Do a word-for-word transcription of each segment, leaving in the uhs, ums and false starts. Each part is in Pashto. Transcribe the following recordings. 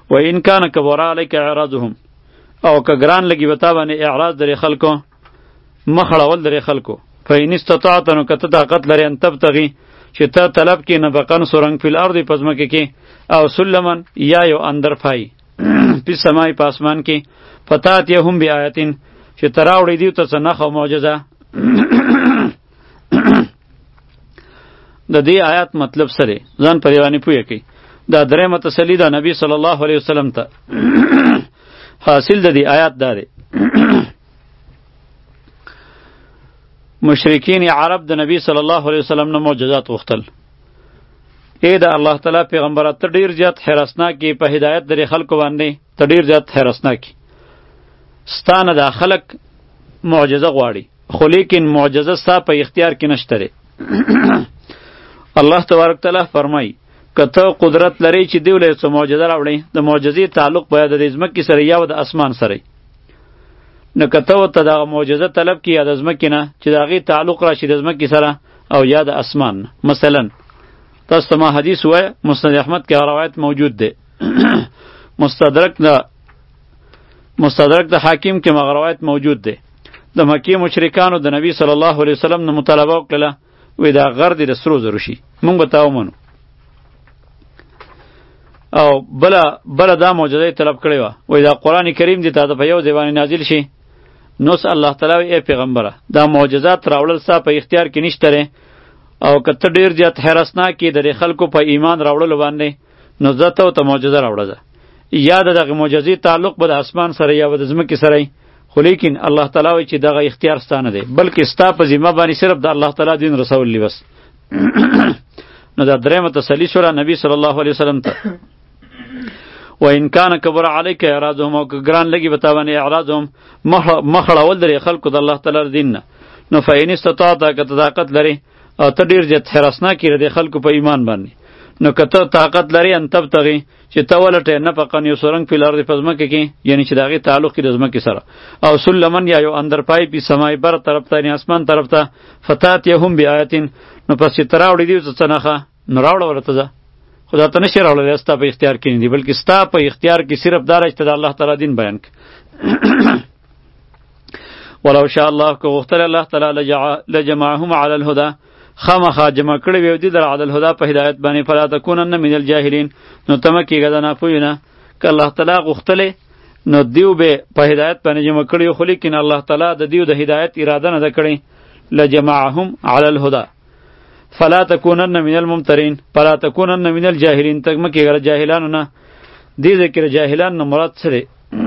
و ان کان کبر علیک اعراضهم او که ګران لګي وتا باندې اعراض درې خلکو مخړول درې خلکو فإن استطعت نو کته طاقت لري ان تبتغي چې ته طلب کې نه بقن سورنګ فی الارض پزمکه کې او سلمن یا یو اندر پای په سمای په اسمان کې فتات یهم بیااتین چې تراوړې دی ته څه نخ او معجزه د دې آیات مطلب سره ځان پریوانی پوهه کی دا درېمه تسلی ده نبی صلی الله علیه وسلم ته حاصل د دې آیات داره مشرکین عرب د نبی صلی الله علیه وسلم نه معجزات غوښتل اے د الله تعالی پیغمبر ته ډیر زیات حراسناکي په هدایت درې خلکو باندې ته ډیر زیات حراسناکي ستانه د خلک معجزه غواړي خو لیکن معجزه ستا په اختیار کې نشته الله تبارک تعالی فرمای کته قدرت لري چې دیو له څه معجزه راوړي د معجزې تعلق باید د ځمکې سره یا د اسمان سره نه کته وته د معجزه طلب کی یا د ځمکې نه چې داغي تعلق راشي د ځمکې سره او یا د اسمان. مثلا تاسو ما حدیث وای مسند احمد کې روایت موجود ده مستدرک د مستدرک د حاکم کې مغ روایت موجود ده د مکی مشرکانو د نبی صلی الله علیه وسلم نه مطالبه وکړه وې دا غر دې د سرو زرو شي مونږ به تاو منو او بلا بلا دا معجزه طلب کړی و وې دا قران کریم دې ته په یو ځواني نازل شي نو صلی الله تعالی ای پیغمبره دا معجزات راوړل سا په اختیار کې نشته او کته ډیر زیات حراسناک کې د خلکو په ایمان راوړل باندې نو ځته او ته معجزه راوړل یا دغه معجزې تعلق به د اسمان سره یا د ځمکې سره خو لیکن الله تعالی وی چې دغه اختیار ستانه دی بلکې ستا په ذمہ باندې صرف د الله تعالی دین رسول لی بس نو دا درېمه تسلی شوره نبی صلی الله علیه وسلم ته و ان کان کبر علیک اعراضهم او ګران لګي بتاونه اعراضهم مخړول درې خلکو د الله تعالی دین نه نو فین استطاعت که طاقت لري او ته ډیر جت حراسنا کړي د خلکو په ایمان باندې نو کته طاقت لري ان تبتغي چې ته ولټه نه پقن یو سورنګ په لار د پزمکه کې یعنی چې داغه تعلق کې د ځمکې سره او سلمن یا یو اندر پای په سمای بر طرف ته نه اسمان طرف ته فتات یهم بیااتین نو پس چې تراوړي دی څه نخه نو راوړ ورته ځه خدا ته نشه راوړل ستا په اختیار کې نه دی بلکې ستا په اختیار کې صرف دار چې د الله تعالی دین بیان ک ولو شاء الله کو غختل الله تعالی لجمعهم علی الهدى خامخا جمع کړي وي دي در عدل هدا په هدایت باندې فلا تکونن من الجاهلین نو تم کېږه دا نه پوینه ک الله تعالی غختله نو دیو به په هدایت باندې جمع کړي خو لیکن الله تعالی د دیو د هدایت اراده نه کړي لجمعهم علی الهدى فلا تکونن من الممترین فلا تکونن من الجاهلین تک مکېږه جاهلانو نه دې ذکر جاهلان نه مراد سره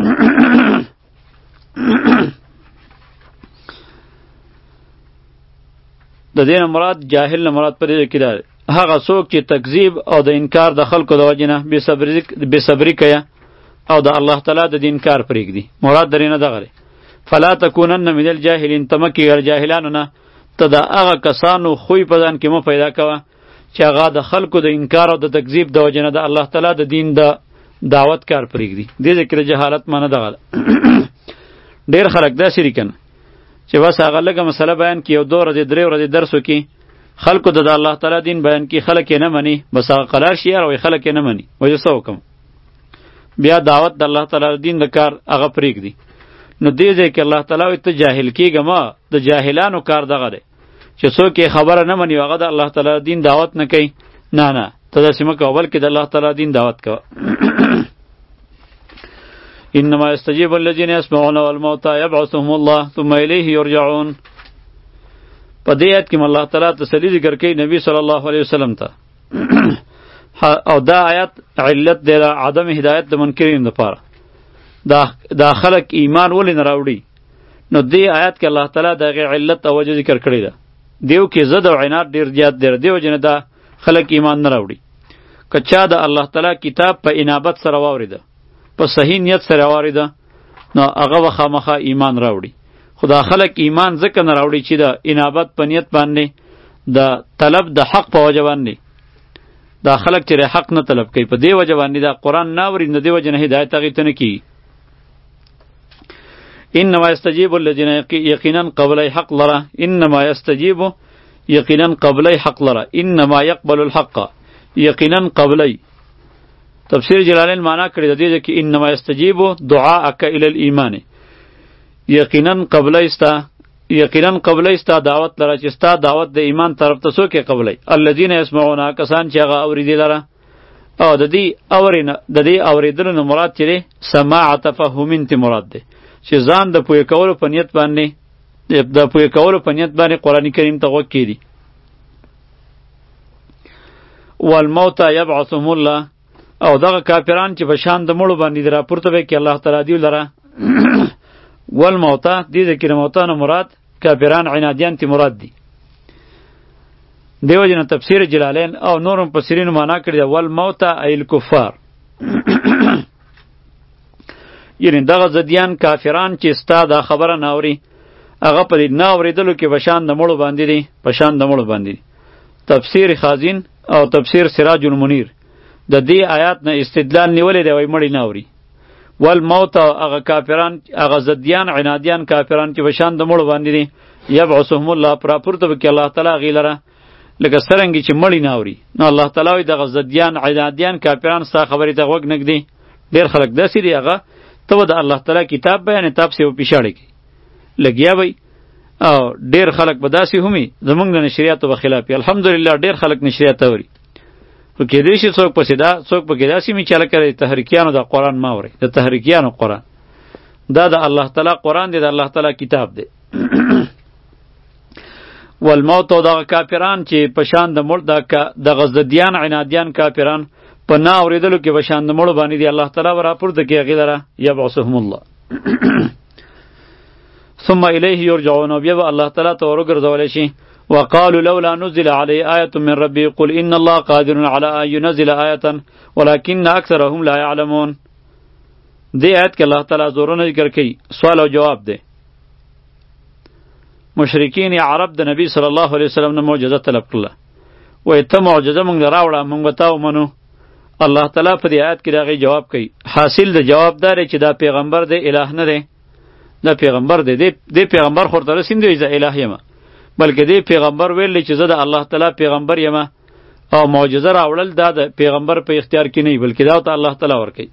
د دین مراد جاهل نه مراد پرې کې ده هغه څوک چې تکذیب او د انکار د خلکو د وجنه بے صبری بے صبری کوي او د الله تعالی د دین کار پرېږدي مراد درې نه دغه فلا تکونن من الجاهلین تمکی غیر جاهلانو نه ته د هغه کسانو خوې په ځان کې مو پیدا کوه چې هغه د خلکو د انکار او د تکذیب د وجنه د الله تعالی د دین د دعوت کار پرېږدي دې ذکر جهالت معنی دغه ډیر خلک دا شریکن چې بس هغه لږه مسله بیان کی او دوه ورځې درې ورځې درس وکي خلکو د الله تعالی دین بیان کی خلک یې نه مني بس هغه قلار شي او خلک یې نه مني وایي څه وکم بیا دعوت د الله تعالی دین د کار هغه پرېږدي نو دې ځای کې الله تعالی ته جاهل کېږه ما د جاهلانو کار دغه دی چې څوک یې خبره نه مني هغه د الله تعالی دین دعوت نه کوي نه نه ته داسې مه کوه بلکې د الله تعالی دین دعوت کوه انما يستجيب الذين يسمعون والموتى يبعثهم الله ثم اليه يرجعون په دې آیت کې الله تعالی تسلی ذکر کوي نبی صلی الله علیه وسلم ته او دا آیت علت دی عدم هدایت د منکرین لپاره دا دا خلق ایمان ولې نه راوړي نو دې آیت کې الله تعالی دغه علت او وجه ذکر کړی ده دیو کې زد او عناد ډیر زیات دی دیو جن دا خلق ایمان نه راوړي کچا د الله تعالی کتاب په انابت سره واوریده په صحیح نیت سره واریده نو هغه وخامخه ایمان راوړي خدا خلق ایمان ځکه نه راوړي چې د انابت په نیت باندې د طلب د حق په وجه باندې دا خلق چې حق نه طلب کوي په دې وجه باندې دا قرآن نه اوري نو دې وجه نه هدایت هغې ته نه کیږي انما یستجیب الذین یقینا قبلی حق لره انما یستجیب یقینا قبلی حق لره انما یقبل الحق یقینا قبلی تفسیر جلالین معنا کړی د دې چې انما یستجیب دعاءک الی الایمان، یقینا قبل استا یقینا قبل استا دعوت لره چې ستا دعوت د ایمان طرف ته څوک قبلای، الذین یسمعون، کسان چې هغه اوریدل لره. او د دې اورینه د دې اوریدلو نه مراد چې سماع تفهمین ته مراد ده، چې ځان د پوی کولو په نیت باندې د پوی کولو په نیت باندې قران کریم ته غوږ کړي. والموت یبعثهم الله، او دغه کافران چې په شان د مړو باندې راپورته به کې الله تعالی دی لره. والموت دې ذکر موتانه مراد کافران عنادیان تی مراد دی. دیو جن تفسیر جلالین او نورم مفسرین معنا کړی دی والموت ای الکفار، یعنی دغه زدیان کافران چې ستا دا خبره ناوري هغه په دې ناوریدلو کې بشان د مړو باندې دي، بشان د مړو باندې. تفسیر خازین او تفسیر سراج المنیر د دې آیات نه استدلال نیولې دی وای مړی ناوري. والموت هغه کافران هغه زدیان عنادیان کافران چې بشان د مړو باندې دي، یبعثهم الله پراپورته به کې الله تعالی غیلره لکه سرنګي چې مړی ناوري. نو الله تعالی وی دغه زدیان عنادیان کافران ستا خبرې ته غوږ نږدي. ډیر خلک داسې دي هغه ته د الله تعالی کتاب بیان تاب سی او پیشاړي کی لګیا وي، او ډیر خلک به داسې همي زمونږ د نشریاتو په خلاف. الحمدلله ډیر خلک نشریات اوري، خو کېدای شي څوک پسې دا څوک پکې داسې می چاله کوي تحریکیانو د قرآن ما اوري، د تحریکیانو قرآن دا د الله تعالی قرآن دی، د الله تعالی کتاب دی. والموت او دغه کافران چې په شان د مړ د غزدیان عنادیان کافران په نا اوریدلو کې په شان د مړو باندې دی الله تعالی راپورته کې هغې لره یبعثهم الله. ثم الیه یرجعون، بیا به الله تعالی ته ورګرځولی شي. وقالوا لولا نزل عليه آية من ربي قل إن الله قادر على أن ينزل آية ولكن أكثرهم لا يعلمون. دې آیت کې الله تعالی زورونه ذکر کوي، سوال او جواب دی. مشرکین عرب د نبی صلی الله علیه وسلم نه معجزه طلب کړله، وایي ته معجزه موږ راوړه موږ به تا ومنو. الله تعالی په دې آیت کې د هغې جواب کوي. حاصل د جواب دا دی چې دا پیغمبر دی، الہ نه دی. دا پیغمبر دی، دې پیغمبر خو ورته رسیم دی زه الہ یمه، بلکې دې پیغمبر ویل چې زه د الله تعالی پیغمبر یم، او معجزه راوړل دا د پیغمبر په اختیار کې نه بلکې دا ته الله تعالی ورکوي.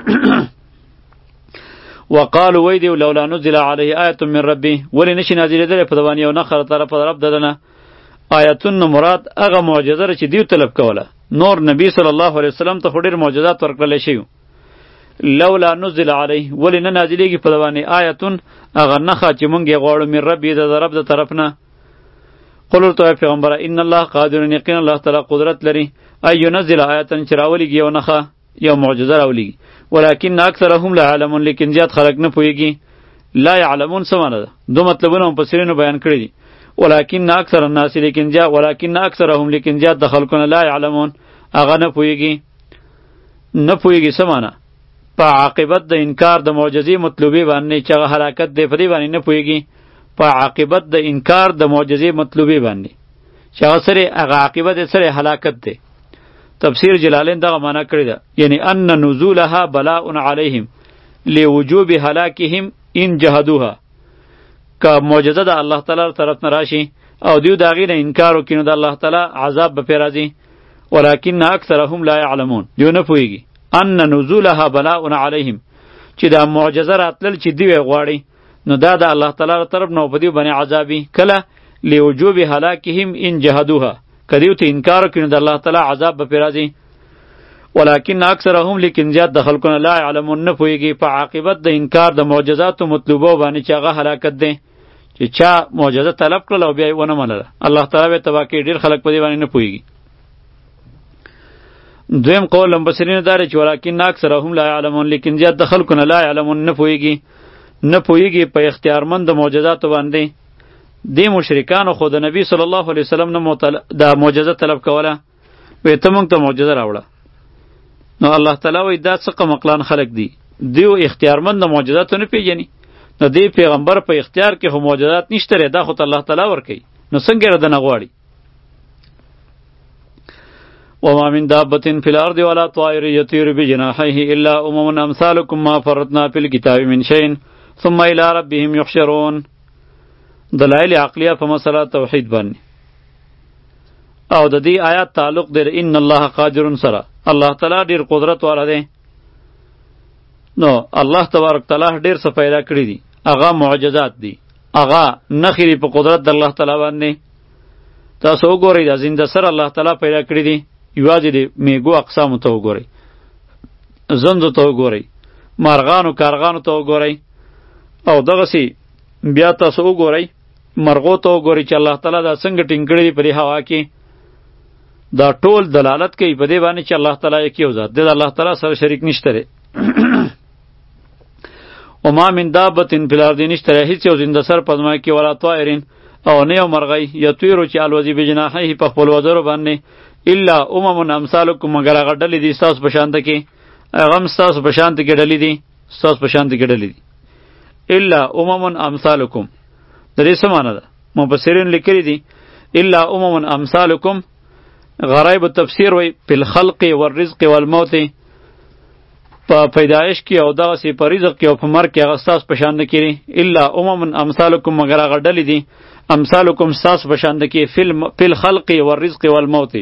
وقالو وی دی لولا نزل علیه آیة من ربی، ولی نشي نازلېدلی په دوان یو نخره طرفه د رب ددنه. آیتون مراد هغه معجزه چې دیو طلب کوله. نور نبی صلی الله علیه وسلم ته خو ډېر معجزات ورکړلی شوي. لولا نزل علیه، ولی نه نازلېږي په دوانې آیتون هغه نښه چې مونږ یې غواړو من ربی د رب د طرف نه. قل ورته پیغمبره ان الله قادر، یقینا الله تعالی قدرت لري ای ينزل آیة چې راولېږي یو نښه یو معجزه راولېږي. ولکن اکثرهم لا يعلمون، لیکن زیات خلک نه پوهېږي. لا يعلمون څه معنی ده؟ دو مطلبونه مفسرینو بیان کړي دي. ولکن اکثر الناس، لیکن زیات ولکن اکثرهم، لیکن زیات د خلکونه لا يعلمون هغه نه پوهېږي. نه پوهېږي څه معنی؟ په عاقبت د انکار د معجزې مطلوبې باندې چې هغه هلاکت دی په دې باندې نه پوهېږي. په عاقبت د انکار د معجزې مطلوبې باندې چې هغه سره هغه عاقبت یې سره هلاکت دی. تفسیر جلالین دغه معنا کړی ده، یعنی ان نزولها بلاء علیهم لوجوب هلاکهم ان جهدوها. که معجزه د الله تعالی طرف نه راشي او دیو د هغې نه انکار وکړي نو د الله تعالی عذاب به پرې راځي. ولکن اکثرهم لا یعلمون، دیو نه پوهېږي. ان نزولها بلاء علیهم، چې دا معجزه راتلل چې دیو یې غواړي نو دا د الله تعالی طرف نه په دیو باندې عذابي. کله لوجوب هلاکهم ان جهدوها، کدیو ته انکار وکړي د الله تعالی عذاب به پرې راځي. ولکن اکثرهم، لیکن زیات د خلکونه لا یعلمون نه پوهېږي په عاقبت د انکار د معجزاتو مطلوبو باندې چې هغه هلاکت دی. چې چا معجزه طلب کړله او بیا یې ونه منله الله تعالی به یې تباه کوي. ډېر خلک په دې باندې نه پوهېږي. دویم قول مفسرینو دا دی چې ولکن اکثرهم لا یعلمون، لیکن زیات د خلکونه لا یعلمون نه پوهېږي نه پوهېږي په اختیارمند د معجزاتو باندې. دی مشرکانو خو د نبی صلی الله علیه وسلم نه دا معجزه طلب کوله، وی ته موږ ته معجزه راوړه. نو الله تعالی وی دا څه قمقلان خلک دي، دیو اختیارمند د معجزاتو نه پیژني. نو دی پیغمبر په اختیار کې خو معجزات نشته ری، دا خو ته الله تعالی ورکوي، نو څنګه یې ردنه غواړي. وما من دابة في الأرض ولا طائر يطير بجناحيه إلا أمم أمثالكم ما فرطنا في الكتاب من شيء ثم إلى ربهم يحشرون. دلائل عقلیه په مسله توحید باندې او د دې آیات تعلق دی ان الله قادر سره، الله تعالی ډیر قدرت والا دی. نو الله تبارک تعالی ډیر څه پیدا کړی دي، هغه معجزات دي، هغه نخې دي په قدرت د الله تعالی باندې. تاسو وګورئ دا زنده سر الله تعالی پیدا کړی دي، یوازې د میږو اقسامو ته وګورئ، زندو ته وګورئ، مارغانو کارغانو ته وګورئ، او دغسې بیا تاسو وګورئ مرغو ته وګورئ چې الله تعالی دا څنګه ټینګ کړي دي په دې هوا کې. دا ټول دلالت کوي په دې باندې چې الله تعالی یک یو ذات دی، د الله تعالی سره شریک نشته دی. وما من دابة فی الارض نشته دی هیڅ یو زنده سر په ځمکه کې، ولا طائرین او نه یو مرغی یطیرو چې الوزي بجناحیه په خپل وزرو باندې، الا امم امثالکم مگر هغه ډلې دي ستاسو په شانته کې، هغه هم ستاسو په شانته کې ډلې دي، ستاسو په شانته کې ډلې دي. الا امم امثالکم د دې څه معنی ده؟ مفسرین لیکلي دي الا امم امثالکم غرایب التفسیر وی په الخلق والرزق والموت، په پیدایش کې او دغسې په رزق کې او په مرګ کې هغه ستاسو په شانته کې دي. الا امم امثالکم مگر هغه ډلې دي امثالکم ستاسو په شانته کې فی الخلق والرزق والموت.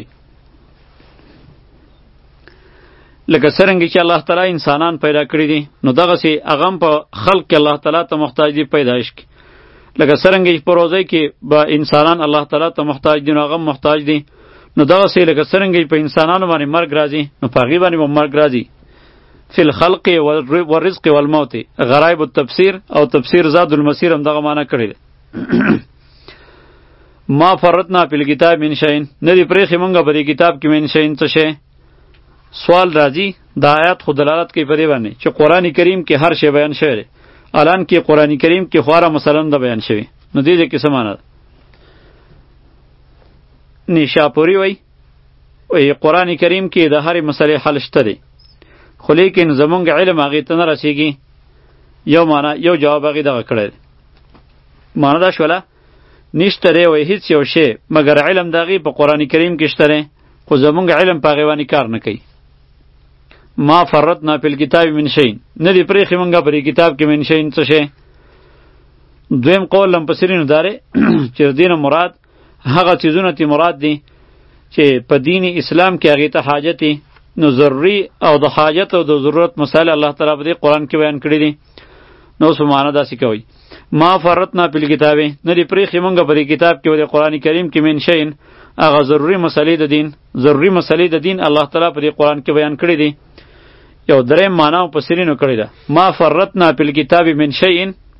لکه څرنګه چې الله تعالی انسانان پیدا کړي دي، نو دغسې هغه هم په خلق کې الله تعالی ته محتاج دي پیدایش کې. لکه څرنګه چې په روزۍ کې به انسانان الله تعالی ته محتاج دي، نو هغه هم محتاج دي. نو دغسې لکه څرنګه چې په انسانانو باندې مرګ راځي، نو په هغې باندې به مرګ راځي. فی الخلق والرزق والموت. غرایب التفسیر او تفسیر زاد المسیر هم دغه معنی کړی دی. ما فرطنا فی الکتاب من شیء، نه دي پرېښې مونږه په دې کتاب کې من شیء څه شی. سوال راځي دا آیات خو دلالت کوي په دې باندې چې قرآن کریم کې هر شی بیان شوی دی. الان کې قرآن کریم کې خورا مثلا د بیان شوی، نو دې کې څه معنی ده؟ نیشاپوری وای وای قرآن کریم کې د هرې مسلې حل شته دی، خو لیکن زمونږ علم هغې ته نه رسیږي. یو معنی یو جواب هغې دغه کړی دی. معنی دا شوله نشته دی وای هیڅ یو شی مګر علم د هغې په قرآن کریم کې شته دی، خو زمونږ علم په هغې باندې کار نه کوي. ما فرطنا فی الکتاب من شیء، نه دي پرېښې مونږه په دې کتاب کې من شیء څه شی. دویم قول لمپسرینو دا دی چې د دې نه مراد هغه څیزونه تی مراد دي چې په دین اسلام کې هغې ته حاجت دي، نو ضروري او د حاجت او د ضرورت مسائل الله تعالی په دې قرآن کې بیان کړي دي. نو اوس په معنا داسې کوئ ما فرطنا فی الکتاب، نه دي پرېښې مونږه په دې کتاب کې او د قرآن کریم کې من شیء هغه ضروري مسلې د دین، ضروري مسلې د دین الله تعالی په دې قرآن کې بیان کړي دي. یو دریم معنا مفسرینو کړې ده ما فرطنا فی الکتاب من شیء،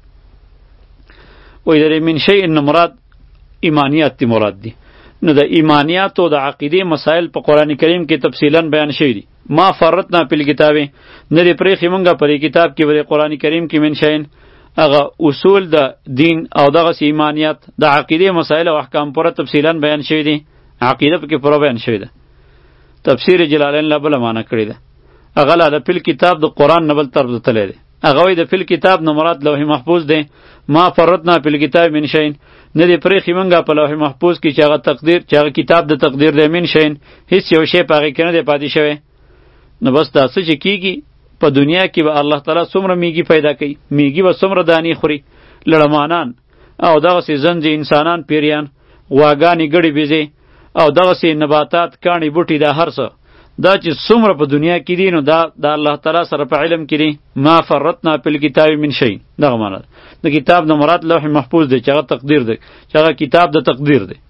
وایي د من شیء نه مراد ایمانیات تی مراد دي. نو د ایمانیات او د عقیدې مسائل په قرآن کریم کې تفصیلا بیان شوي دي. ما فرطنا فی الکتاب، نه دې پرېښې مونږه په دې کتاب کې په قرآن کریم کې من شیء هغه اصول د دین او دغسې ایمانیات د عقیدې مسائل او احکام پوره تفصیلا بیان شوي دي. عقیده پکې پوره بیان شوي ده. تفسیر جلالین لا بله معنی کړې ده، هغه لا د فل کتاب د قرآن نه بل طرف ته تللی دی. هغه وایي د فل کتاب نه مراد لوح محفوظ دی. ما فرطنا فی الکتاب من شیء، نه دې پرېښې مونږه په لوح محفوظ کې چې هغه تقدیر چې هغه کتاب د تقدیر دی. من شیء هیڅ یو شی په هغې کې نه دی پاتې شوی. نو بس دا څه چې کېږي په دنیا کې به الله تعالی څومره میږي پیدا کوي، میږي به څومره دانې خوري، لړمانان او دغسې زنځې انسانان پیریان، غواګانې ګړې بیزې او دغسې نباتات کاڼي بوټي دا هر څه دا چې څومره په دنیا کې دي، نو دا د الله تعالی سره په علم کې دي. ما فرطنا فی الکتاب من شیء دغه معنی ده. د کتاب نه مراد لوح محفوظ دی چې هغه تقدیر دی، چې هغه کتاب د تقدیر دی.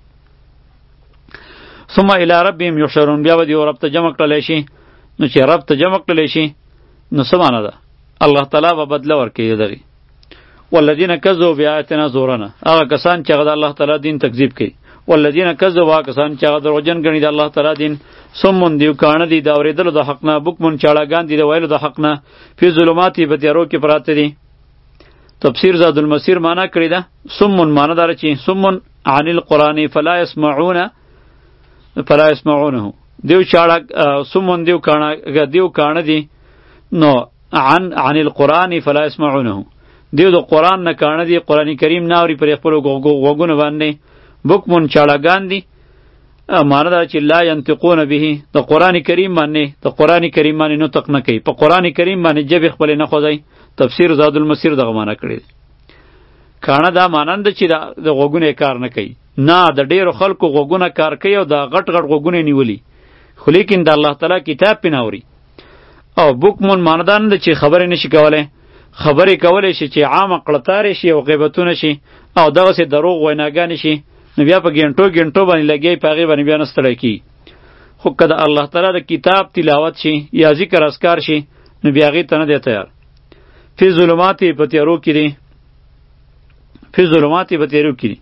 ثم الی ربهم یحشرون، بیا به دې رب ته جمع کړلی شي. نو چې رب ته جمع کړلی شي نو څه معنی ده؟ الله تعالی به بدله ورکوي دغې. والذین کذبوا بآیاتنا زورنا، هغه کسان چې هغه د الله تعالی دین تکذیب کوي. والذین کذبوا، هغه کسان چې هغه دروغجن ګڼي د الله تعالی دین. صمون دیو کاڼه دي د اورېدلو د حق نه، بکمون چاړهګان دي د ویلو د حق نه، فی ظلمات په تیارو کې پراته دي. تفسیر زاد المسیر معنا کړی ده صمون معنا داره چې صمون عن القرآن فلا يسمعون فلا يسمعونه. دیو چاړه صمون دیو کاڼه دیو کاڼه دي نو عن عن القرآن فلا يسمعونه، دیو د قرآن نه کاڼه دي، قرآن کریم نه اوري پر خپلو غوږونو باندې. بکمون چاړهګان دي معنا دا چې لا ينطقون به، د قرآن کریم باندې د قرآن کریم باندې نطق نه کوي، په قرآن کریم باندې جبې خپلې نه خوځوي. تفسیر زاد المسیر دغه معنا کړی دی. کاڼه دا معنا ده چې د غوږونه کار نه کوي، نه د ډیرو خلکو غوږونه کار کوي او د غټ غټ غوږونه نیولي، خو لیکن د الله تعالی کتاب پې ناوري. او بوکمون ماندان ده چې خبرې نشي کولی، خبرې کولی شي چې عامه قړتارې شي او غیبتونه شي او دغسې دروغ ویناګانې شي، نو بیا په ګنټو ګنټو باندې لګیا په هغې باندې بیا نه ستړی کېږي. خو که د الله تعالی د کتاب تلاوت شي یا ذکر اذکار شي نو بیا هغې ته نه دی تیار. فی ظلمات په تیارو کې دی، فی ظلمات په تیارو کې دی.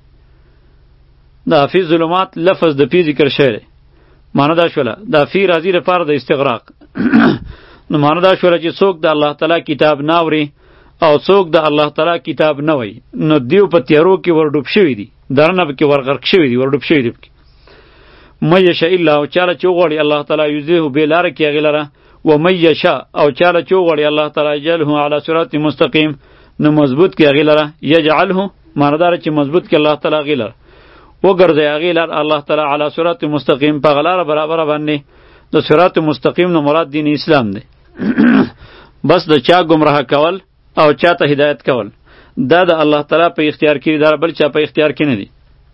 دا فی ظلمات لفظ د فی ذکر شوی دی، معنی دا شوله دا فی راځي لپاره د استغراق. نو معنی دا شوله چې څوک د الله تعالی کتاب ناوري او څوک د الله تعالی کتاب نه وایي نو دیو په تیارو کې ورډوب شوي دي، درنه پکې ورغرق شوي دي، ورډوب شوي دي پکې. من یشاء الله، چاله چې وغواړي الله تعالی یضلله بې لاره کړي هغې لره، و من یشاء او چاله چې وغواړي الله تعالی یجعله علی صراط مستقیم نو مضبوط کړي هغې لره. یجعله معنی دا چې مضبوط کړي الله تعالی هغې لره، وګرځي هغې لر الله تعالی علی صراط مستقیم په هغه لاره برابره باندې. د صراط مستقیم نه مراد دین اسلام دی. بس د چا گمراه کول او چا ته هدایت کول دا د الله تعالی په اختیار کې دی، دا بل چا په اختیار کې نه دی.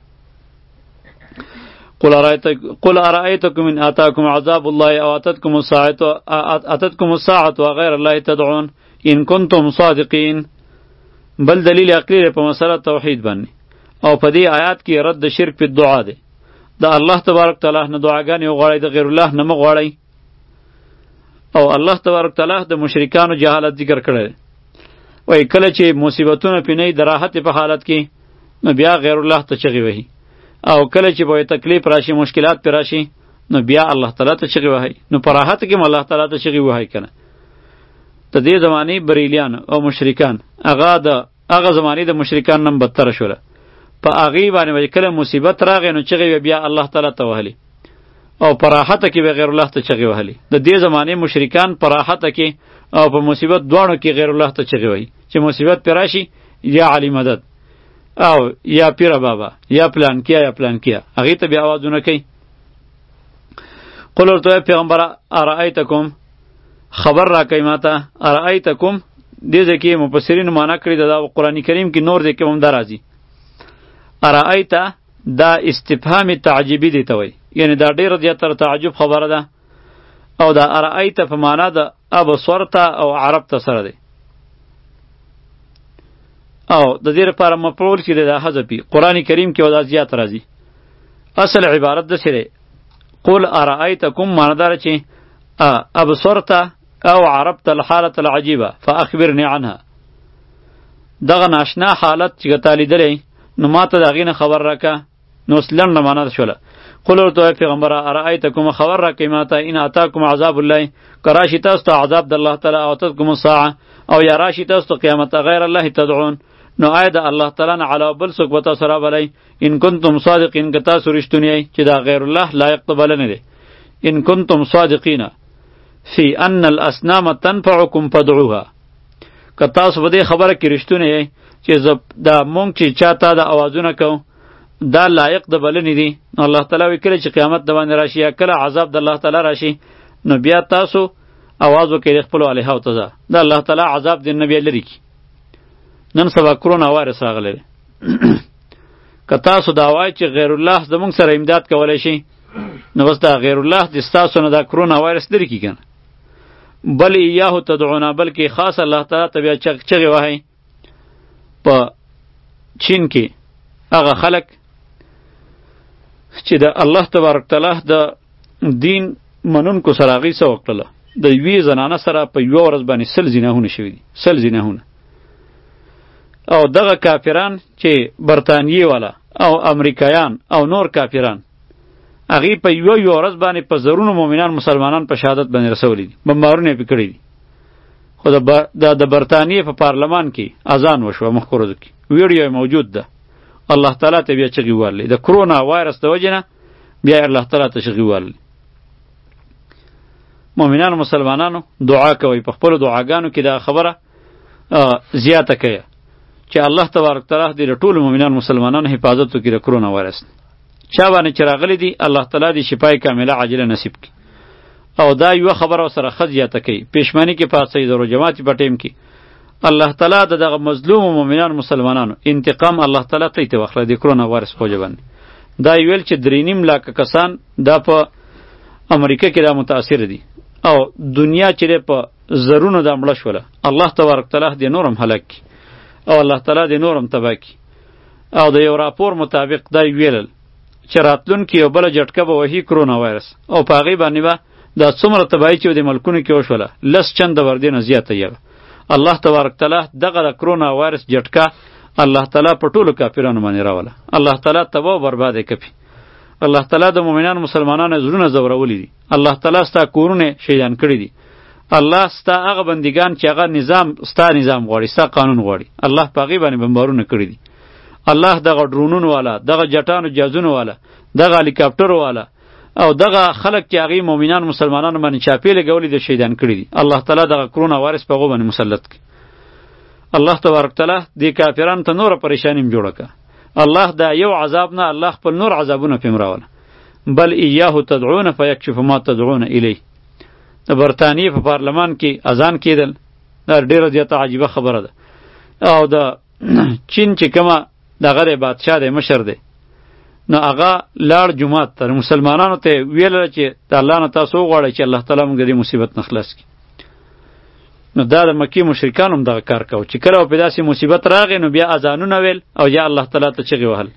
قل قل ارأيتكم ان آتاكم عذاب الله او اتتكم الساعة اتتكم الساعة وغير الله تدعون ان كنتم صادقين. بل دلیل عقلی په مسله توحید باندې او په دې آیات کې رد شرک په دعا دی. د الله تبارک تعالی نه دعاګانې وغواړئ، د غیر الله نه مه غواړئ. او الله تبارک تعالی د مشرکانو جهالت ذکر کړی دی. وایي کله چې مصیبتونه پې نه وي د راحت په حالت کې نو بیا غیر الله ته چغې وهي، او کله چې به تکلیف راشي مشکلات پې راشي نو بیا الله تعالی ته چغې وهي. نو په راحت کې هم الله تعالی ته چغې وهي که نه. د دې زمانې بریلیان او مشرکان هغه د هغه زمانې د مشرکان نه بدتره شوله. په هغې باندې به کله مصیبت راغی نو چغې به بیا الله تعالی ته وهلي، او په راحته کې به غیر الله ته چغې وهلي. د دې زمانې مشرکان په راحته کې او په مصیبت دواړو کې غیر الله ته چغې وهي چې مصیبت پې راشي یا علی مدد او یا پیره بابا یا پلانکیا یا پلانکیا، هغې ته بیا آوازونه کوي. قل ورته وایه پیغمبره ارأیتکم خبر راکوئ ماته، ارأیتکم دې ځای کې مفسرینو معنا کړې ده، دا قرآن کریم کې نور ځای کې هم دا راځي. ارأیت دا استفهام تعجبی دی ته وایي، یعنی دا ډېره زیاتره تعجب خبره ده. او دا ارأیت په معنا د ابصرته او عربته سره دی، او د دې لپاره مفعول چې دی دا حذفي. قرآن کریم کې دا زیات راځي. اصل عبارت داسې دی، قل ارأیتکم معنا داره چې ابصرته او عربته الحالة العجیبه فاخبرني عنها. دغه ناشنا حالت چې تا لیدلی نو ما ته د هغې نه خبر راکه. نو اوس لنډه معنا شوله. قل ورته وایه پیغمبره ارأیتکم خبر راکئ ما ته ان اتاکم عذاب الله، که راشي تاسو ته عذاب د الله تعالی او اتتکم الساعه او یا راشي تاسو ته قیامت غیر الله تدعون، نو آیا د الله تعالی نه علاوه بل څوک به تاسو رابلئ؟ ان کنتم صادقین که تاسو رښتونی یئ چې دا غیر الله لایق د بلنې دی. ان کنتم صادقین فی ان الاسنام تنفعکم فادعوها، که تاسو په دې خبره کې رښتونی یئ چې دا مونږ چې چا ته د اوازونه کوو دا لایق د بلنې دي، نو الله تعالی وایي کله چې قیامت د باندې راشي یا کله عذاب د الله تعالی راشي نو بیا تاسو اواز وکړئ د خپلو الهاو ته، د الله تعالی عذاب دې نه بیا لرې کړي. نن سبا کرونا وایرس راغلی دی. که تاسو دا وایئ چې غیر الله زموږ سره امداد کولی شي نو بس دا غیر الله د ستاسو نه دا کرونا وایرس لرې کړي که نه. بل ایاهو تدعونه، بلکې خاص الله تعالی ته بیا چغې وهئ. په چین کې هغه خلک چې د الله تبارک تعالی د دین منونکو سره هغوی څه وکړله، د یوې زنانه سره په یوه ورځ باندې سل زینهونه شوي دي، سل زینهونه. او دغه کافران چې برطانیې والا او امریکایان او نور کافران هغوی په یوه یوه ورځ باندې په زرونو مؤمنان مسلمانان په شهادت باندې رسولی دي، بمبارونه یې پې کړي دي. خو د برطانیې په پارلمان کې اذان وشوه مخکې ورځو کې، ویډیو یې موجود ده. الله تعالی ته بیا چغې ووهلې، د کرونا وایرس د وجې نه بیا الله تعالی ته چغې ووهلې. مؤمنانو مسلمانانو دعا کوئ، په خپلو دعاګانو کې دا خبره زیاته کوئ چې الله تبارک تعالی دې له ټولو مؤمنانو مسلمانانو حفاظت وکړي د کرونا وایرس. چا باندې چې راغلی دي الله تعالی دې شفای کامله عاجله نصیب کړي. او دا یوه خبره سره ښه زیاته کوي، پېشمني کې پاڅئ، ضرور جماعت په ټیم کې الله تعالی د دغه مظلوم مؤمنانو مسلمانانو انتقام الله تعالی ته ته واخله د کرونا وایرس په وجه باندې. دا ویل چې درې نیم لاکه کسان دا په امریکا کې دا متاثر دي او دنیا چې په زرونو د مړه شوله الله تبارک تعالی دې نورم هلاک کی او الله تعالی دې نورم تباه کی او د یو راپور مطابق دا ویلل چې راتلونکي یو بله جټکه به وهي کرونا وایرس او په هغې باندې به دا څومره تباهي چې د ملکونو کې وشوله لس چنده ور دې نه زیاته یغه الله تبارک تعالی دغه د کرونا وایرس جټکه الله تعالی په ټولو کافرانو باندې راوله الله تعالی تباه او برباده کپي الله تعالی د مؤمنانو مسلمانانو زړونه زورولی دي الله تعالی ستا کورونه شیطان کړی دي الله ستا هغه بندگان چې هغه نظام ستا نظام غواړي ستا قانون غواړي الله په هغې باندې بمبارونه کړي دي الله دغه ډرونونو والا دغه جټانو جازونو والا دغه هلیکاپټرو والا او دغه خلق چې هغې مؤمنان مسلمانانو باندې چاپې لګولي د شیطان کړي دي الله تعالی دغه کرونا وایرس په هغو باندې مسلط کړي الله تبارک تعالی دې کافرانو ته نوره پریشاني م جوړه کړه الله دا یو عذاب نه الله خپل نور عذابونه پې مراوله بل ایاه تدعون فیکشف ما تدعون الیه د برطانیې په پارلمان کې اذان کېدل دا ډېره زیاته عجیبه خبره ده او د چین چې کومه دغه دی بادشاه دی مشر دی نو هغه لاړ جومات ته مسلمانانو ته ویله چې د الله نه تاسو وغواړئ چې الله تعالی موږ د دې مصیبت نه خلاص کړي نو دا د مکې مشرکانو هم دغه کار کوه چې کله په داسې مصیبت راغی نو بیا اذانونه ویل او یا الله تعالی ته چغې وهل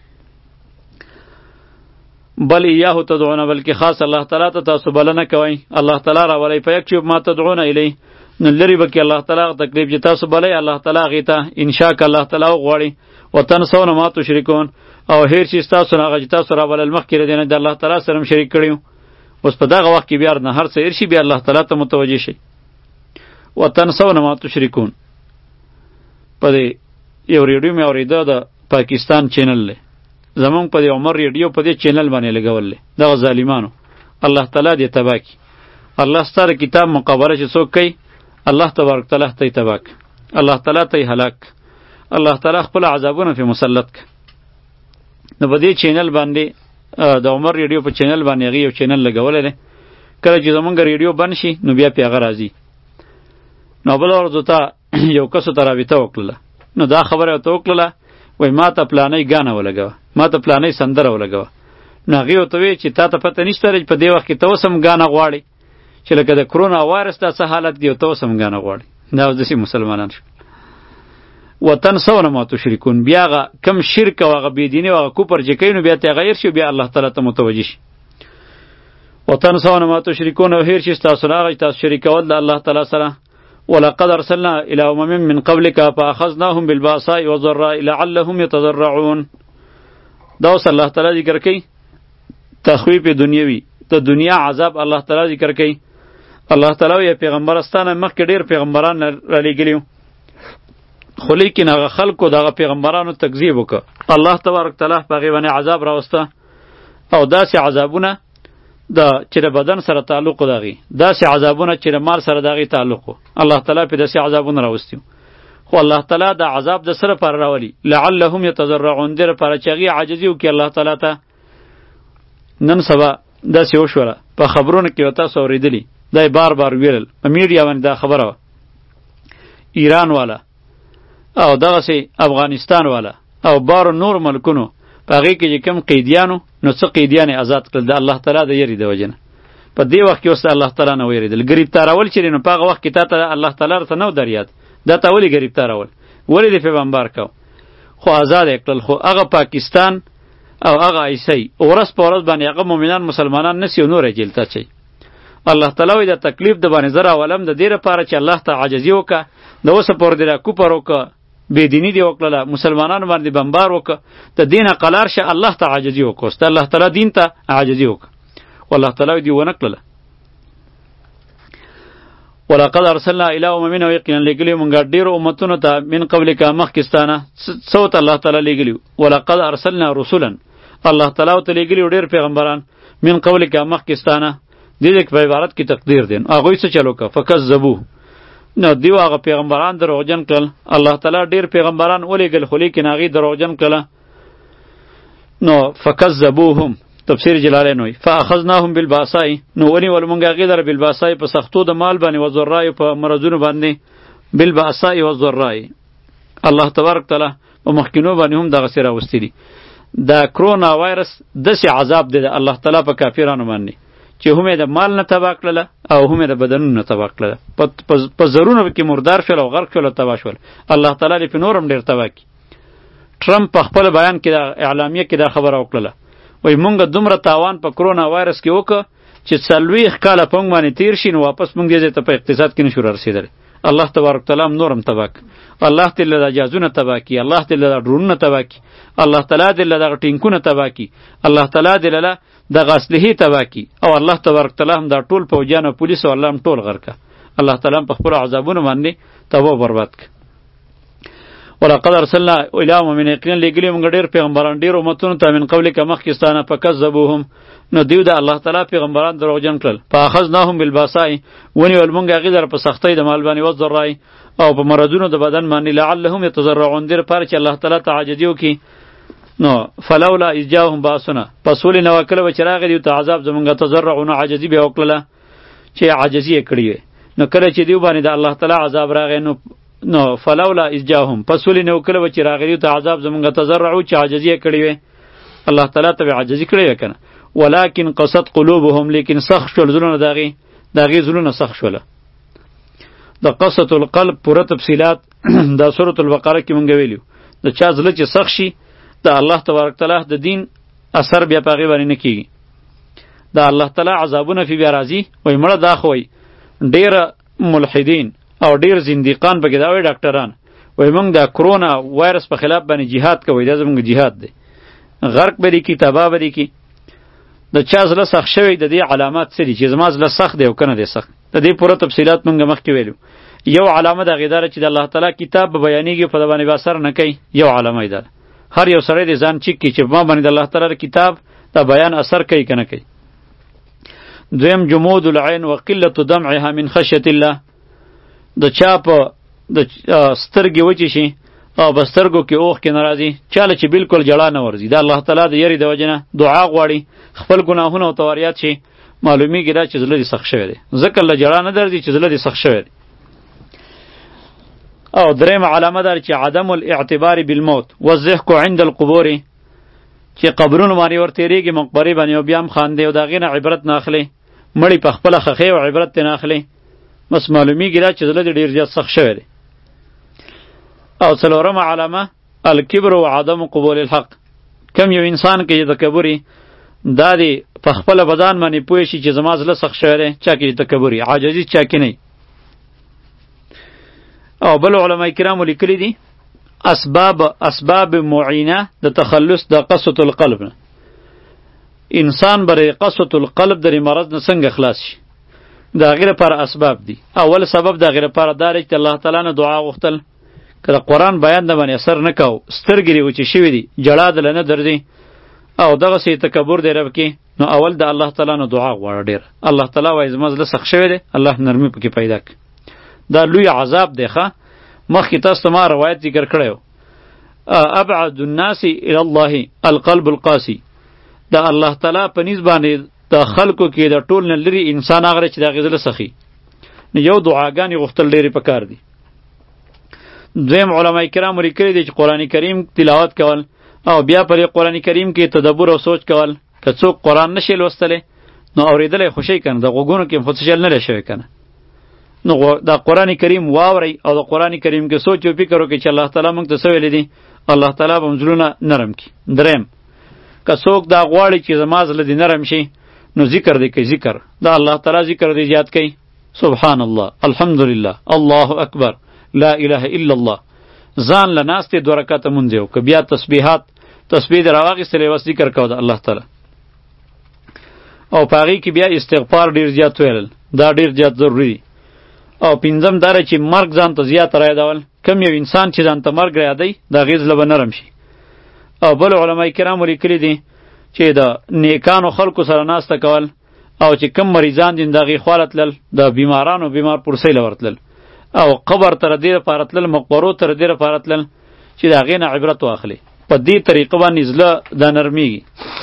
بل ایاه تدعون بلکې خاص الله تعالی ته تاسو بلنه کوئ الله تعالی راولی فیکشف ما تدعون الیه نو لرې به کې الله تعالی تکلیف چې تاسو بلئ الله تعالی هغې ته انشاء که الله تعالی وغواړي وتنسون ما تشرکون او هیر شي ستاسو نه هغه چې تاسو رابلل مخکې له دې نه د الله تعالی سره هم شریک کړي اوس په دغه وخت کې بیا نه هر څه هیر شي بیا الله تعالی ته متوجه شئ وتنسون ما تشرکون په دې یو ریډیو مې اورېده د پاکستان چینل دی زمونږ په دې عمر ریډیو په دې چینل باندې لګول دی دغه ظالمانو الله تعالی دې تباه کړي الله ستا د کتاب مقابله چې څوک کوي الله تبارک تعالی ته یې تباه کړي الله تعالی ته یې هلاک الله تعالی خپل عذابونه پې مسلط کړي نو په دې چینل باندې د عمر ریډیو په چینل باندې هغې یو چینل لګولی دی کله چې زمونږ ریډیو بند شي نو بیا پې هغه راځي نو بله ورځ ته یو کسو ته رابطه وکړله نو دا خبره ورته وکړله وایي ما ته پلانۍ ګانه ولګوه ما ته پلانۍ سندره ولګوه نو هغې ورته وویل چې تا ته پته نشته دی په دې وخت کې ته اوس هم ګانه غواړې چې لکه د کرونا وایرس دا څه حالت دی او ته اوس هم ګانه غواړې دا اوس داسې مسلمانان شول وتنسون ما تشرکون بیا هغه کم شرک او هغه بېدیني او هغه کفر چې کوي نو بیا ته هغه هېر شي بیا الله تعالی ته متوجه شي وتنسون ما تشرکون او هېر شي ستاسو نه هغه چې تاسو شریکول د الله تعالی سره ولقد ارسلنا الى امم من قبلك فاخذناهم بالباساء والضراء لعلهم يتضرعون دا اوس الله تعالی ذکر کوي تخویف دنیوي ته دنیا عذاب الله تعالی ذکر کوي الله تعالی یې پیغمبرستانه مخکې ډېر پیغمبران رالیږلي خو لیکن هغه خلکو دغه پیغمبرانو تکذیب وکړه الله تبارک تعالی په هغې باندې عذاب راوسته او داسې عذابونه د چې د بدن سره تعلق و دغې داسې عذابونه چې د مال سره د هغې تعلق و الله تعالی پې داسې عذابونه راوستي خو الله تعالی د عذاب د څه لپاره راولي لعلهم یتضرعون دې لپاره چې هغې عاجزي وکړي الله تعالی ته نن سبا داسې وشوله په خبرونو کې به تاسو اورېدلي دا یې بار بار ویلل په میډیا باندې دا خبره وه ایران والا او دغسې افغانستان والا او بارو نور ملکونو په هغې کې چې کوم قیدیانو نو څه قیدیان یې آزاد کړل د الله تعالی د یرې د وجې نه په دې وخت کې اوس د الله تعالی نه ویرېدل ګریبتارول چې دی نو په هغه وخت کې تا ته الله تعالی ورته نه و در یاد دا تا ولې ګریبتارول ولې دې پې بمبار کو خو آزاد یې کړل خو هغه پاکستان او هغه عیسی ورځ په ورځ باندې هغه مؤمنان مسلمانان نسی او نور یې جیل ته اچوي الله تعالی وایي د تکلیف د باندې زه راولم د دې لپاره چې الله ته عاجزي وکړه د اوسه پورې دې را کوپر وکړه بېدیني دې وکړله مسلمانانو باندې بمبار وکړه د دې نه قلار شه الله ته عاجزي وکړه اوس د الله تعالی دین ته عاجزي وکړه والله تعالی دې ونه کړله ولقد ارسلنا الى امم ويقينا لګلیو مونږ ډېرو امتونو ته من قبلک مخکې ستانه څه ته الله تعالی لګلیو ولقد ارسلنا رسلا الله تعالی ته لګلیو ډېر پیغمبران من قبلک مخکې ستانه دې دې په عبارت کې تقدیر دین هغوی څه چلو که فکذبوه نو دیو هغه پیغمبران دروغجن کړل الله تعالی ډېر پیغمبران ولیږل خو لیکن هغې دروغجن کړله نو فکذبوهم تفسیر جلالین وی فاخذناهم بالباساء نو ونیول مونږ هغې لره بالباساء په سختو د مال باندې وضراء په مرضونو باندې بالباساء وضراء الله تبارک تعالی په مخکینو باندې هم دغسې راوستی دي دا کرونا وایرس داسې عذاب دی د الله تعالی په کافرانو باندې چې هم د مال نه تباه کړله او هم د بدنونو نه تباه کړله. په زرونو کې مردار شول او غرق شول او تباه شول. الله تعالی دې په نورم ډېر تباه کړي. ټرمپ په خپل بیان کې د اعلامیه کې دا خبره وکړله، وایي مونږ دومره تاوان په کرونا وایرس کې وکړه چې څلوېښت کاله په موږ باندې تیر شي، نو واپس موږ دې ځای ته په اقتصاد کې نشو رارسېدلی. الله تبارک تعالی هم نورم تباه کړي. الله تعالی دا جهازونه تباه کړي، الله تعالی دا ډرونونه تباه کړي، الله تعالی دې دغه ټینکونه تباه کړي، الله تعالی دې له دغه اسلحې تباه کړي، او الله تبارک تعالی هم دا ټول پوجیان او پولیس او الله هم ټول غرق کړه. الله تعالی هم په خپلو عذابونو باندې تباه برباد کړه. ولقد ارسلنا الى من یقینا لګلي موږ ډېر پیغمبران ډېر امتونو ته من قبل که مخکې ستانه فکذبوهم، نو دیو د الله تعالی پیغمبران دروغجن کړل. فاخذناهم بالباساء، ونیول موږ هغې لره په سختۍ د مال باندې والضراء، او په مرضونو د بدن باندې لعلهم یتضرعون، دې لپاره چې الله تعالی ته عاجزي وکړي. نو فلولا اذ جاءهم باسنا، پس ولې نه وه کله به چې راغی دیو ته عذاب زموږ تضرعون، عاجزي به یې وکړله چې عاجزي یې کړې وې. نو کله چې دیو باندې د الله تعالی عذاب راغی، نو نو فلولا اذ جاءهم، پس ولې نه وکړه چې راغلی ته عذاب زمونږ تضرعو چې عاجزي یې کړې وې. الله تعالی ته به عاجزي کړې وې که نه. ولکن قست قلوبهم، لیکن سخت شول زړونه د هغې د هغې زړونه سخت شوله. د قصة القلب پوره تفصیلات دا سورة البقره کې مونږ ویلي. د چا زړه چې سخت شي د الله تبارک تعالی د دین اثر بیا په هغې باندې نه کېږي. د الله تعالی عذابونه فی بیا راځي. وایي مړه دا خو وایي ډېره ملحدین او ډیر زنديقان پکې دا وایي ډاکټران، وایي موږ د کرونا وایرس په خلاف باندې جهاد کوو، دا زموږ جهاد دی. غرق به دې کي، تباه به دې کي. د چا زړه سخت شوی د دې علامات څه دي چې زما زړه سخت دی او که نه دی سخت. د دې پوره تفصیلات موږ مخکې ویلو. یو علامه د هغې دا ده چې د الله تعالی کتاب به بیانېږي په ده باندې به اثر نه کوي. یو علامه یې دا ده. هر یو سړی دې ځان چیک کړي چې ما باندې د الله تعالی کتاب دا بیان اثر کوي که نه کوي. دویم جمود العین و قلة دمعها من خشیة الله، د چا په د سترګې وچې شي او په سترګو کې اوښ کې نه راځي، چاله چې بالکل ژړا نه ورځي، د الله تعالی د یرې د وجې نه دعا غواړي، خپل ګناهونه او تواریات شي، معلومیږي دا چې زړه دې سخت شوی دی. ځکه له ژړا نه درځي چې زړه دې سخت شوی دی. او درېیمه علامه دا چې عدم الاعتبار بالموت والضحک عند القبور، چې قبرونو باندې ورتېرېږي مقبرې باندې او بیا هم خاندې او د هغې نه عبرت نه اخلي، مړي په خپله خښې او عبرت ترې نه اخلي، بس معلومیږي دا چې زړه دې ډېر زیات سخت شوی دی. او څلورمه علامه الکبر و عدم قبول الحق، کم یو انسان کې چې تکبري دا دی په خپله بدان باندې پوه شي چې زما زړه سخت شوی دی، چا کې تکبري عاجزي چا کې نه. او بل علماء کرامو لیکلي دي اسباب اسباب معینه د تخلص د قسوة القلب نه، انسان برای قسوة القلب در مرض نه څنګه خلاص شي، د هغې لپاره اسباب دي. اول سبب د هغې لپاره دا دی چې الله تعالی نه دعا غوښتل، که د قرآن بیان د باندې اثر نه کو، سترګې دې وچې شوي دي، ژړا دله نه درځي، او دغسې تکبر دی رب کې، نو اول د الله تعالی نه دعا غواړه ډېر. الله تعالی وایي زما زړه سخت شوی دی، الله نرمي پکې پیدا کړي. دا لوی عذاب دی. ښه مخکې تاسو ته ما روایت ذکر کړی و، ابعد الناس الی الله القلب القاسي، د الله تعالی په نیز باندې د خلکو کې د ټول نه لري انسان هغه چې د هغې زړه سخي. نو یو دعاګانې غوښتل ډېرې پکار دي. دویم علماء کرامو لیکلي دي چې قرآن کریم تلاوت کول او بیا پر قرآن کریم کې تدبر او سوچ کول. که څوک قرآن نشي لوستلی نو اورېدلی خو شي که نه، د غوږونو کې خو څه شی نه دی شوی که نه، نو دا قرآن کریم واورئ او د قرآن کریم کې سوچ او فکر وکړئ چې الله تعالی موږ ته څه ویلی دي، الله تعالی به زړونه نرم کړي. دریم که څوک دا غواړي چې زما زړه دې نرم شي نو ذکر دې کوي، ذکر دا الله تعالی ذکر دې زیات کوي، سبحان الله، الحمدلله، الله اکبر، لا اله الا الله. ځان له ناستې دوه رکعته مونځ یې وکړه، بیا تسبیحات تسبیح دې راواخیستلې وس ذکر کوه د الله تعالی، او په هغې کې بیا استغفار ډېر زیات ویلل، دا ډېر زیات ضروري دي. او پنځم دا چې مرګ ځان ته زیات رایادول، کم یو انسان چې ځان ته مرګ رایادوي د هغې زړه به نرم شي. او بل علماء کرامو لیکلي دي چې د نیکانو خلکو سره ناسته کول، او چې کم مریضان دي د هغې خواله تلل، د بیمارانو بیمار پرسۍ له ورتلل، او قبر ته د دې لپاره تلل، مقبرو ته د دې لپاره تلل چې د هغې نه عبرت واخلي. په دې طریقه باندې زړه دا نرمیږي.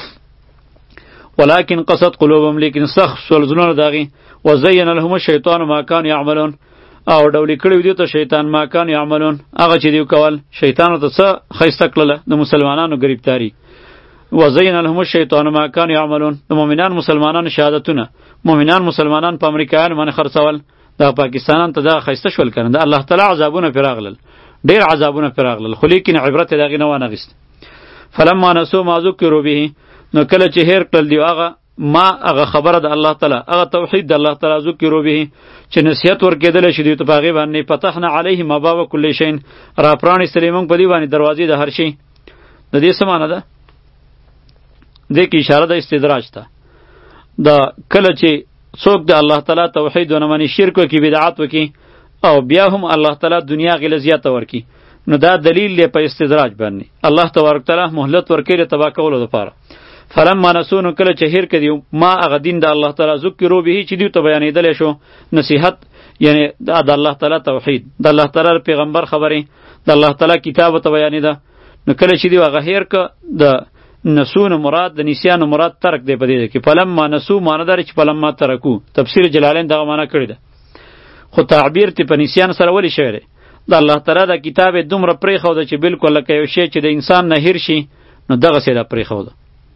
ولکن قصد قلوبهم، لیکن سخت شول زړونه د هغې. وزین لهم الشیطان ما کانوا یعملون، او ډولې کړي دوی ته شیطان ما کانوا یعملون، هغه چې دوی کول. شیطانو ته څه ښایسته کړله د مسلمانانو ګرفتاري. وزین لهم الشیطان ما کانوا یعملون. د مؤمنان مسلمانان شهادتونه مؤمنان مسلمانان په امریکایانو باندې خرڅول دا پاکستانان ته دا خسته شول کنه. د الله تعالی عذابونه پیراغلل ډیر عذابونه پیراغلل خو لیکن عبرت دغه نه وانه غست. فلما نسوا ما ذکروا به نو کله چې هیر کړل دی هغه ما هغه خبره د الله تعالی هغه توحید د الله تعالی ذکروا به چې نصیحت ورکېدل شي دی ته باغې باندې فتحنا علیهم ابواب کل شیء را پرانی سلیمون په دی باندې دروازې د هر شي. د دې سمانه ده دې کې اشاره د استدراج ته د کله چې څوک د الله تعالی توحید ونه مني شرک وکي بدعت وکي او بیا هم الله تعالی دنیا غله زیاته ورکی نو دا دلیل دی په استدراج باندې. الله تبارک تعالی مهلت ورکړي تبا کولو لپاره. فلما نسونو کله چې هیر کړي ما هغه دین د الله تعالی ذکرو به چې دی ته بیانېدل شو نصیحت یعنی د الله تعالی توحید د الله تعالی پیغمبر خبرې د الله تعالی کتاب ته بیانېده نو کله چې دی هغه هیر ک د نسون مراد د نسیان مراد ترک دی په دې کې فلما نسو معنی دار چې فلما ترکو تفسیر جلالین دغه معنی کړی ده خو تعبیر تی په نسیان سره ولی شوی دی د الله تعالی د کتاب دومره پرې خو ده چې بالکل لکه یو شی چې د انسان نه هیر شي نو دغه سي دا پرې خو ده.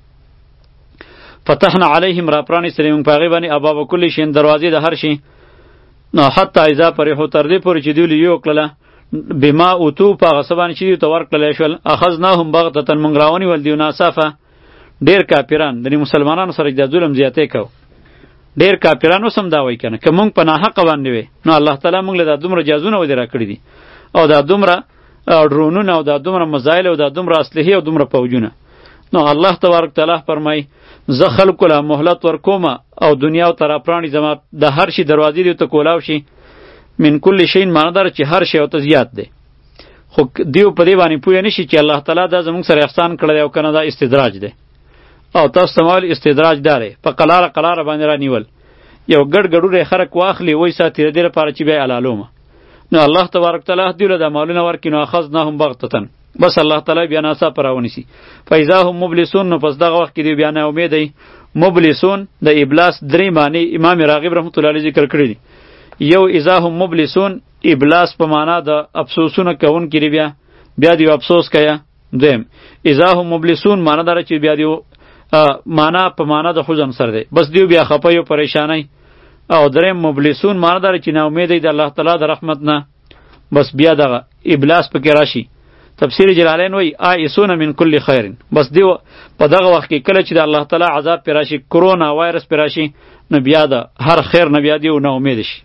فتحنا علیهم را پرانی سلیم پاغي باندې ابواب کل شی دروازې د هر شي نو حتی اذا پرې تر دې پورې چې دی یو کړله بما اوتو په غصبان چې تو ورکړل شول اخذناهم بغتة من راونی ول دیو ناصفه ډیر کافران د مسلمانانو سره د ظلم زیاتې کو ډیر کافرانو سم دا وای کنه که مونږ په ناحق باندې وي نو الله تعالی مونږ له دومره جازونه ودی را کړی دي او دا دومره ډرونونه او دا دومره مزایل او دا دومره اسلحه او دومره فوجونه نو الله تبارک تعالی فرمای زه خلق له مهلت ورکوم او دنیا او تر پرانی زما د هر شي دروازې دی ته کولاو شي من کل شین معنی دار چې هر شی او ته زیات دی خو دیو په دی باندې پوه نشي چې الله تعالی دا زموږ سره احسان کړی او کنه دا استدراج دی او تاسو تمال استدراج داره په قلاره قلاره باندې را نیول یو ګډ ګډوره خرک واخلی وای ساتي دې لپاره چې بیا علالومه نو الله تبارک تعالی دې له مالونه ورکینو اخذناهم بغتتن بس الله تعالی بیا ناسا پراونی سي فاذا هم مبلسون نو پس دغه وخت کې دی بیا نه امید دی مبلسون د ابلاس درې معنی امام راغب رحمت الله علیه ذکر کړی دی یو اذا هم مبلسون ابلاس په معنا د افسوسونه کوون کړي بیا بیا دی افسوس کیا دیم اذا هم مبلسون معنا دار چې بیا دی معنا په معنا د حزن سره دی بس دیو بیا خپایو پریشانی او دریم مبلسون معنا دار چې نا امید دی د الله تعالی د رحمت نه بس بیا دغه ابلاس پکې راشي تفسیر جلالین وی آیسون من کل خیر بس دیو په دغه وخت کې کله چې د الله تعالی عذاب پر راشي کرونا وایرس پر راشي نو بیا د هر خیر نه بیا دیو نا امید شي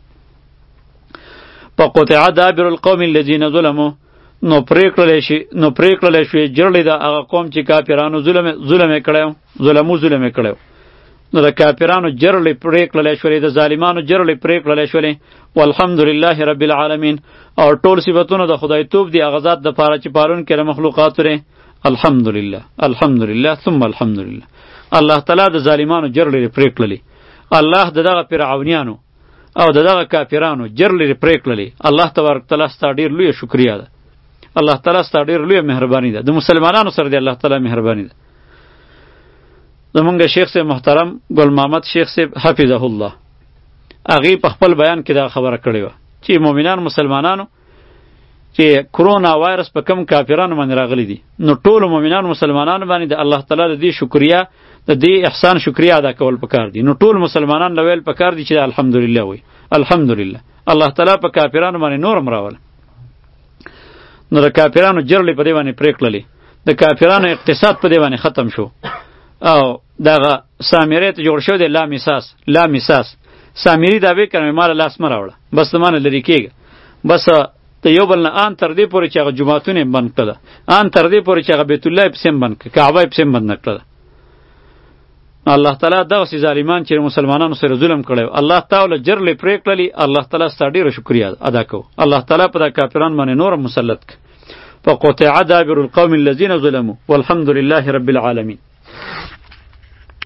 فقطع دابر القوم الذين ظلموا نو پریکړل شي نو پریکړل شي جړلې دا هغه قوم چې کافرانو ظلم ظلم کړو ظلمو ظلم کړو نو د کافرانو جړلې پریکړل شي د ظالمانو جړلې پریکړل شي والحمدلله رب العالمین او ټول صفاتونه د خدای توب دی غزاد د پاره چې پالون کړه مخلوقات لري الحمدلله الحمدلله ثم الحمدلله الله تعالی د ظالمانو جړلې پریکړلې الله دغه فرعونیانو او دغه کافرانو جړلې پریکړلې الله تبارک تعالی ستاسو ډیر لوی شکریا ده الله تعالی ستاسو ډیر لوی مهرباني ده د مسلمانانو سره دی الله تعالی مهرباني ده زمونږ شیخ سے محترم ګل محمد شیخ سے حفظه الله هغه په خپل بیان کې دا خبره کړې و چې مؤمنان مسلمانانو چې کرونا وایرس په کم کافرانو باندې راغلي دي نو ټول مؤمنان مسلمانانو باندې د الله تعالی د دې شکریا د دې احسان شکریا ادا کول پکار دي نو ټول مسلمانان لویل پکار دي چې الحمدلله وي الحمدلله الله تعالی په کافرانو باندې نورم راول نو د کافرانو جرلې په دی باندې پریکړلې د کافرانو اقتصاد په دی باندې ختم شو او دغه سامریت جوړ شو د لا میساس لا میساس سامری دا به کنه مال لاس مراوړه بس زمانه لري کېږي بس ته یو بل نه ان تر دې پورې چې هغه جمعتونه بند کړه ان تر دې پورې چې هغه بیت الله پسم بند کړه کعبه پسم بند نکړه الله تعالی دغه سي ظالمان چې مسلمانانو سره ظلم کړي الله تعالی جرلې پریکړلې الله تعالی ستاسو ډیره شکریا ادا کو الله تعالی په د کافرانو باندې نور مسلط ک فقطع دابر القوم الذين ظلموا والحمد لله رب العالمين